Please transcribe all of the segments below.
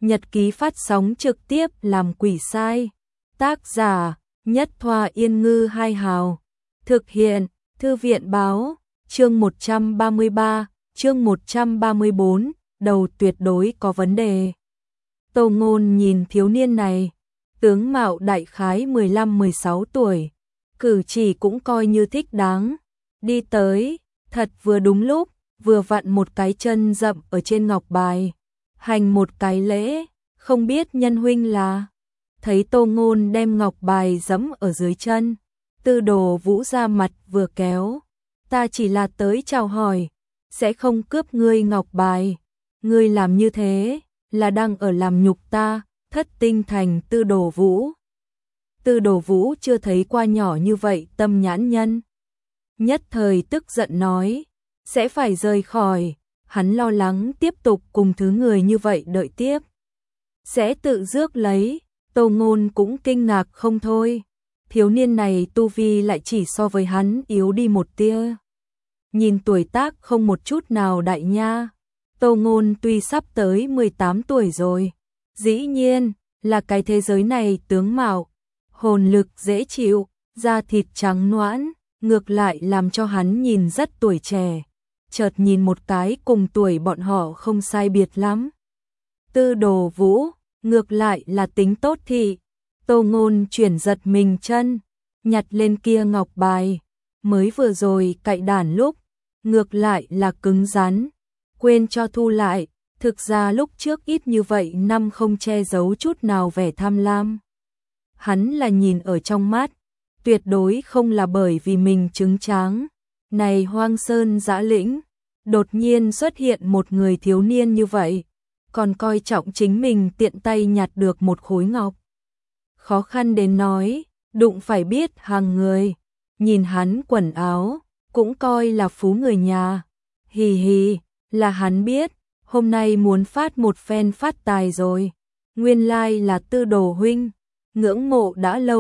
nhật ký phát sóng trực tiếp làm quỷ sai. Tác giả Nhất Thoa Yên Ngư Hai Hào. Thực hiện Thư viện Báo. Chương 133, chương 134, đầu tuyệt đối có vấn đề. Tô Ngôn nhìn thiếu niên này, tướng mạo đại khái 15-16 tuổi, cử chỉ cũng coi như thích đáng. Đi tới, thật vừa đúng lúc, vừa vặn một cái chân dậm ở trên ngọc bài, hành một cái lễ, không biết nhân huynh là. Thấy Tô Ngôn đem ngọc bài giẫm ở dưới chân, Tư Đồ Vũ ra mặt vừa kéo, ta chỉ là tới chào hỏi, sẽ không cướp ngươi ngọc bài, ngươi làm như thế là đang ở làm nhục ta. Thất tinh thành Tư Đồ Vũ. Tư Đồ Vũ chưa thấy qua nhỏ như vậy tâm nhãn nhân, nhất thời tức giận nói, sẽ phải rời khỏi. Hắn lo lắng tiếp tục cùng thứ người như vậy đợi tiếp sẽ tự rước lấy. Tô Ngôn cũng kinh ngạc không thôi, thiếu niên này tu vi lại chỉ so với hắn yếu đi một tia, nhìn tuổi tác không một chút nào đại nha. Tô Ngôn tuy sắp tới 18 tuổi rồi, dĩ nhiên là cái thế giới này tướng mạo, hồn lực dễ chịu, da thịt trắng nõn, ngược lại làm cho hắn nhìn rất tuổi trẻ. Chợt nhìn một cái cùng tuổi bọn họ không sai biệt lắm. Tư Đồ Vũ, ngược lại là tính tốt thị. Tô Ngôn chuyển giật mình chân, nhặt lên kia ngọc bài, mới vừa rồi cạy đản lúc, ngược lại là cứng rắn, quên cho thu lại. Thực ra lúc trước ít như vậy năm không che giấu chút nào vẻ tham lam. Hắn là nhìn ở trong mắt, tuyệt đối không là bởi vì mình trứng tráng. Này hoang sơn dã lĩnh, đột nhiên xuất hiện một người thiếu niên như vậy, còn coi trọng chính mình tiện tay nhặt được một khối ngọc. Khó khăn đến nói, đụng phải biết hàng người, nhìn hắn quần áo, cũng coi là phú người nhà. Hì hì, là hắn biết, hôm nay muốn phát một phen phát tài rồi. Nguyên lai là Tư Đồ huynh, ngưỡng mộ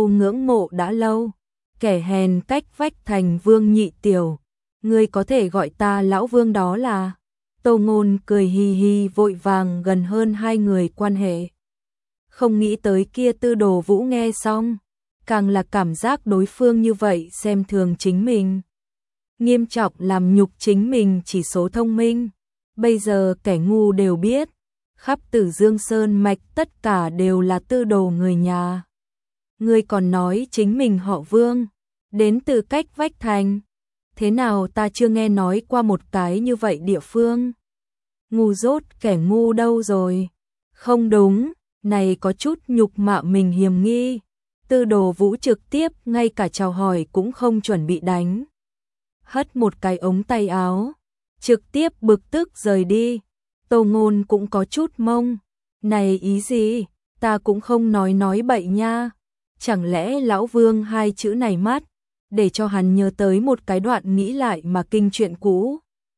đã lâu. Kẻ hèn cách vách thành Vương Nhị Tiểu, ngươi có thể gọi ta lão Vương đó là. Tô Ngôn cười hì hì vội vàng gần hơn hai người quan hệ. Không nghĩ tới kia Tư Đồ Vũ nghe xong, càng là cảm giác đối phương như vậy xem thường chính mình, nghiêm trọng làm nhục chính mình chỉ số thông minh. Bây giờ kẻ ngu đều biết, khắp Tử Dương Sơn mạch tất cả đều là Tư Đồ người nhà. Ngươi còn nói chính mình họ Vương, đến từ cách vách thành. Thế nào ta chưa nghe nói qua một cái như vậy địa phương. Ngu dốt kẻ ngu đâu rồi. Không đúng, này có chút nhục mạ mình hiềm nghi. Tư Đồ Vũ trực tiếp ngay cả chào hỏi cũng không chuẩn bị đánh, hất một cái ống tay áo, trực tiếp bực tức rời đi. Tô Ngôn cũng có chút mông, này ý gì, ta cũng không nói bậy nha. Chẳng lẽ lão Vương hai chữ này mắt, để cho hắn nhớ tới một cái đoạn nghĩ lại mà kinh chuyện cũ.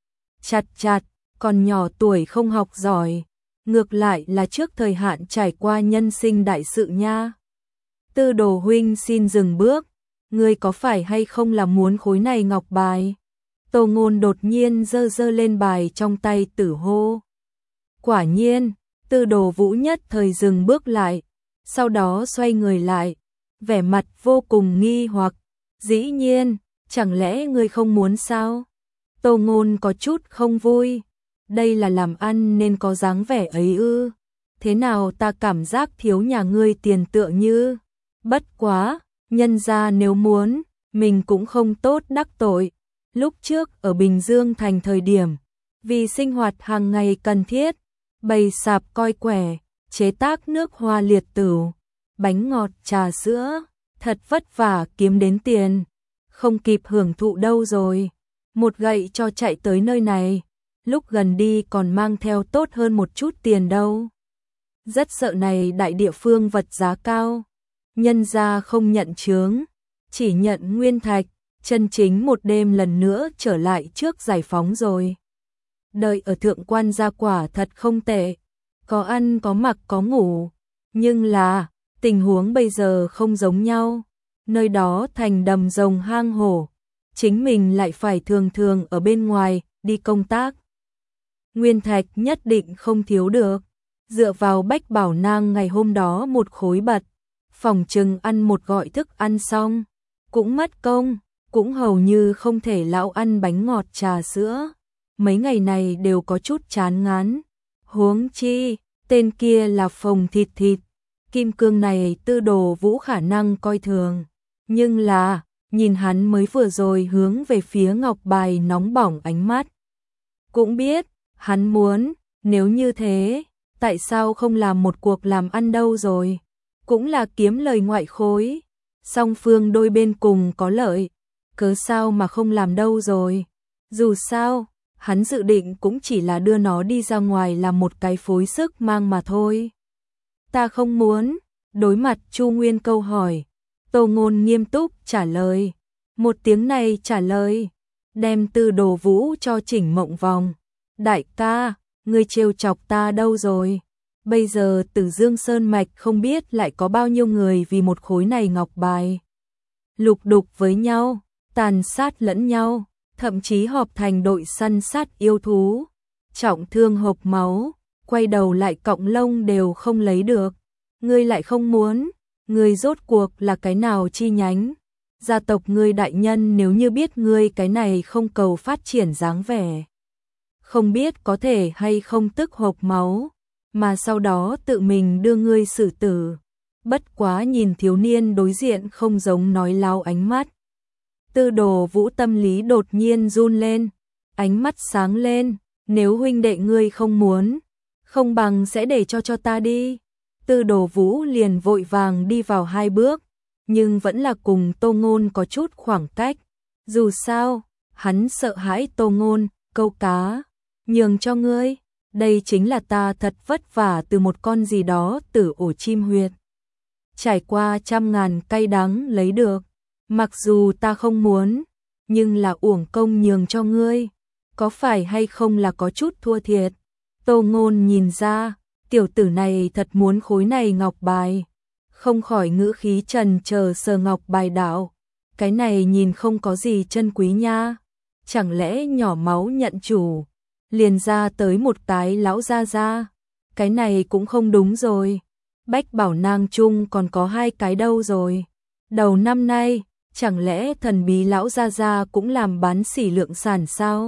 Chặt, còn nhỏ tuổi không học giỏi, ngược lại là trước thời hạn trải qua nhân sinh đại sự nha. Tư Đồ huynh xin dừng bước, ngươi có phải hay không là muốn khối này ngọc bài? Tô Ngôn đột nhiên giơ lên bài trong tay tử hô. Quả nhiên, Tư Đồ Vũ nhất thời dừng bước lại, sau đó xoay người lại, vẻ mặt vô cùng nghi hoặc. Dĩ nhiên, chẳng lẽ ngươi không muốn sao? Tô Ngôn có chút không vui, đây là làm ăn nên có dáng vẻ ấy ư? Thế nào ta cảm giác thiếu nhà ngươi tiền tựa như. Bất quá, nhân gia nếu muốn, mình cũng không tốt đắc tội. Lúc trước ở Bình Dương thành thời điểm, vì sinh hoạt hàng ngày cần thiết, bày sạp coi quẻ, chế tác nước hoa liệt tửu, bánh ngọt trà sữa, thật vất vả kiếm đến tiền, không kịp hưởng thụ đâu rồi. Một gậy cho chạy tới nơi này, lúc gần đi còn mang theo tốt hơn một chút tiền đâu. Rất sợ này đại địa phương vật giá cao, nhân gia không nhận chướng, chỉ nhận nguyên thạch, chân chính một đêm lần nữa trở lại trước giải phóng rồi. Đợi ở Thượng Quan gia quả thật không tệ, có ăn có mặc có ngủ, nhưng là tình huống bây giờ không giống nhau. Nơi đó thành đầm rồng hang hổ, chính mình lại phải thường thường ở bên ngoài đi công tác. Nguyên thạch nhất định không thiếu được, Dựa vào Bách Bảo Nang ngày hôm đó một khối bật, phòng chừng ăn một gọi thức ăn xong, cũng mất công, cũng hầu như không thể lão ăn bánh ngọt trà sữa. Mấy ngày này đều có chút chán ngán. Huống chi, tên kia là Phùng Thịt Thịt. Kim cương này Tư Đồ Vũ khả năng coi thường. Nhưng là, nhìn hắn mới vừa rồi hướng về phía ngọc bài nóng bỏng ánh mắt. Cũng biết, hắn muốn, nếu như thế, tại sao không làm một cuộc làm ăn đâu rồi? Cũng là kiếm lời ngoại khối. Song phương đôi bên cùng có lợi, cớ sao mà không làm đâu rồi? Dù sao, hắn dự định cũng chỉ là đưa nó đi ra ngoài làm một cái phối sức mang mà thôi. Ta không muốn. Đối mặt Chu Nguyên câu hỏi, Tô Ngôn nghiêm túc trả lời. Một tiếng này trả lời, đem Tư Đồ Vũ cho chỉnh mộng vòng. Đại ca, ngươi trêu chọc ta đâu rồi? Bây giờ Tử Dương Sơn Mạch không biết lại có bao nhiêu người vì một khối này ngọc bài. Lục đục với nhau, tàn sát lẫn nhau, thậm chí họp thành đội săn sát yêu thú. Trọng thương hộc máu, quay đầu lại cọng lông đều không lấy được. Ngươi lại không muốn, ngươi rốt cuộc là cái nào chi nhánh? Gia tộc ngươi đại nhân nếu như biết ngươi cái này không cầu phát triển dáng vẻ, không biết có thể hay không tức hộc máu, mà sau đó tự mình đưa ngươi xử tử. Bất quá nhìn thiếu niên đối diện không giống nói láo ánh mắt. Tư Đồ Vũ tâm lý đột nhiên run lên, ánh mắt sáng lên, nếu huynh đệ ngươi không muốn, không bằng sẽ để cho ta đi. Tư Đồ Vũ liền vội vàng đi vào 2 bước, nhưng vẫn là cùng Tô Ngôn có chút khoảng cách. Dù sao, hắn sợ hãi Tô Ngôn, câu cá, nhường cho ngươi, đây chính là ta thật vất vả từ một con gì đó từ ổ chim huyệt. Trải qua trăm ngàn cay đắng lấy được, mặc dù ta không muốn, nhưng là uổng công nhường cho ngươi, có phải hay không là có chút thua thiệt. Tô Ngôn nhìn ra, tiểu tử này thật muốn khối này ngọc bài, không khỏi ngữ khí trần chờ sờ ngọc bài đạo, cái này nhìn không có gì chân quý nha, chẳng lẽ nhỏ máu nhận chủ, liền ra tới một cái lão gia gia, cái này cũng không đúng rồi. Bách Bảo Nang chung còn có 2 cái đâu rồi. Đầu năm nay, chẳng lẽ thần bí lão gia gia cũng làm bán sỉ lượng sản sao?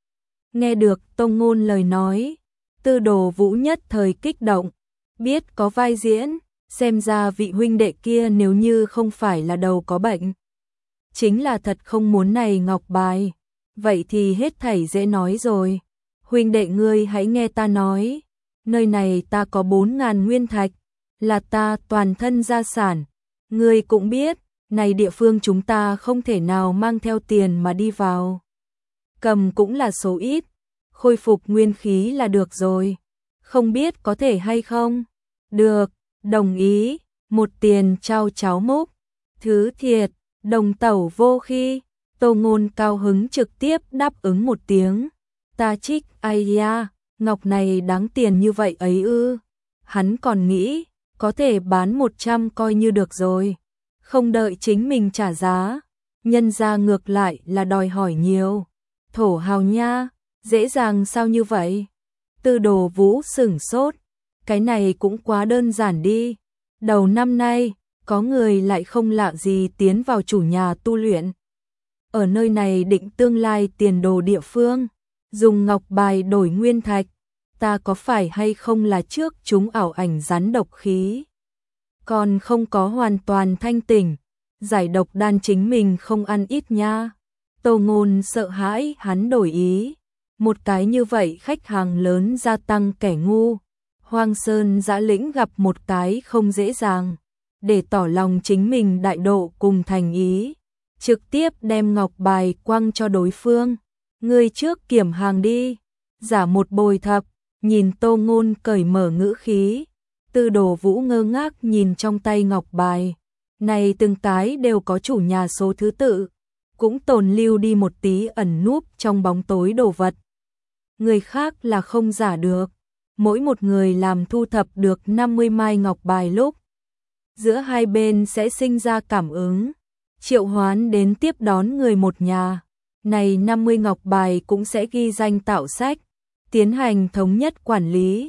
Nghe được Tô Ngôn lời nói, Tư Đồ Vũ nhất thời kích động, biết có vai diễn, xem ra vị huynh đệ kia nếu như không phải là đầu có bệnh, chính là thật không muốn này ngọc bài, vậy thì hết thảy dễ nói rồi. Huynh đệ ngươi hãy nghe ta nói, nơi này ta có 4.000 nguyên thạch, là ta toàn thân gia sản, ngươi cũng biết, này địa phương chúng ta không thể nào mang theo tiền mà đi vào. Cầm cũng là số ít, khôi phục nguyên khí là được rồi, không biết có thể hay không? Được, đồng ý, một tiền trao cháo múc, thứ thiệt, đồng tẩu vô khi. Tô Ngôn cao hứng trực tiếp đáp ứng một tiếng. Ta trích, ai da, ngọc này đáng tiền như vậy ấy ư? Hắn còn nghĩ, có thể bán 100 coi như được rồi, không đợi chính mình trả giá, nhân ra ngược lại là đòi hỏi nhiều. Thổ hào nha, dễ dàng sao như vậy? Tư Đồ Vũ sửng sốt, cái này cũng quá đơn giản đi. Đầu năm nay, có người lại không lạ gì tiến vào chủ nhà tu luyện. Ở nơi này định tương lai tiền đồ địa phương, dùng ngọc bài đổi nguyên thạch, ta có phải hay không là trước chúng ảo ảnh rắn độc khí? Còn không có hoàn toàn thanh tỉnh, giải độc đan chính mình không ăn ít nha. Tô Ngôn sợ hãi hắn đổi ý, một cái như vậy khách hàng lớn gia tăng kẻ ngu. Hoang Sơn Dã Lĩnh gặp một cái không dễ dàng, để tỏ lòng chính mình đại độ cùng thành ý, trực tiếp đem ngọc bài quăng cho đối phương. Ngươi trước kiểm hàng đi, giả một bồi thập, nhìn Tô Ngôn cởi mở ngữ khí. Tư Đồ Vũ ngơ ngác nhìn trong tay ngọc bài, này từng cái đều có chủ nhà số thứ tự, cũng tồn lưu đi một tí ẩn núp trong bóng tối đồ vật. Người khác là không giả được, mỗi một người làm thu thập được 50 mai ngọc bài lúc, giữa hai bên sẽ sinh ra cảm ứng, triệu hoán đến tiếp đón người một nhà. Này 50 ngọc bài cũng sẽ ghi danh tạo sách, tiến hành thống nhất quản lý.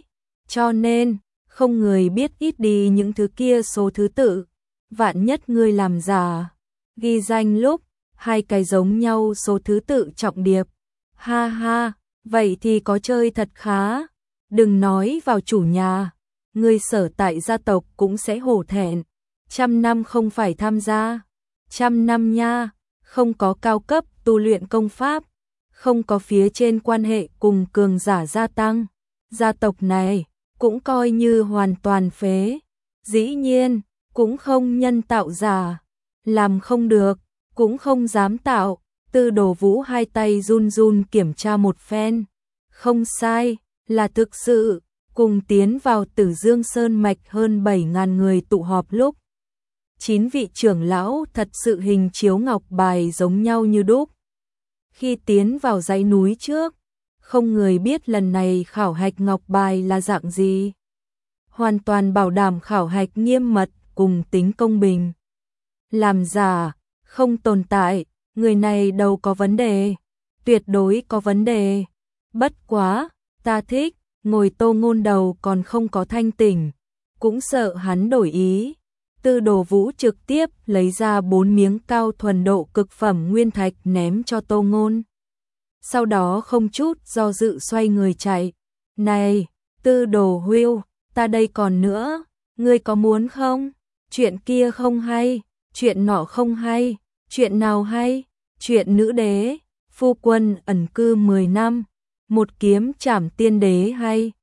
Cho nên, không người biết ít đi những thứ kia số thứ tự. Vạn nhất ngươi làm giả, ghi danh lúc, hai cái giống nhau số thứ tự trọng điệp. Ha ha, vậy thì có chơi thật khá. Đừng nói vào chủ nhà, ngươi sở tại gia tộc cũng sẽ hổ thẹn. 100 năm không phải tham gia, 100 năm nha, không có cao cấp tu luyện công pháp, không có phía trên quan hệ cùng cường giả gia tăng. Gia tộc này cũng coi như hoàn toàn phế. Dĩ nhiên, cũng không nhân tạo giả, làm không được, cũng không dám tạo. Tư Đồ Vũ hai tay run run kiểm tra một phen. Không sai, là thực sự, cùng tiến vào Tử Dương Sơn mạch hơn 7.000 người tụ họp lúc. 9 vị trưởng lão thật sự hình chiếu ngọc bài giống nhau như đúc. Khi tiến vào dãy núi trước, không người biết lần này khảo hạch ngọc bài là dạng gì. Hoàn toàn bảo đảm khảo hạch nghiêm mật cùng tính công bình. Làm giả, không tồn tại, người này đâu có vấn đề, tuyệt đối có vấn đề. Bất quá, ta thích, ngồi Tô Ngôn đầu còn không có thanh tỉnh, cũng sợ hắn đổi ý. Tư Đồ Vũ trực tiếp lấy ra 4 miếng cao thuần độ cực phẩm nguyên thạch ném cho Tô Ngôn. Sau đó không chút do dự xoay người chạy. Này, Tư Đồ Hưu, ta đây còn nữa, ngươi có muốn không? Chuyện kia không hay, chuyện nọ không hay, chuyện nào hay? Chuyện nữ đế, phu quân ẩn cư 10 năm, một kiếm trảm tiên đế hay?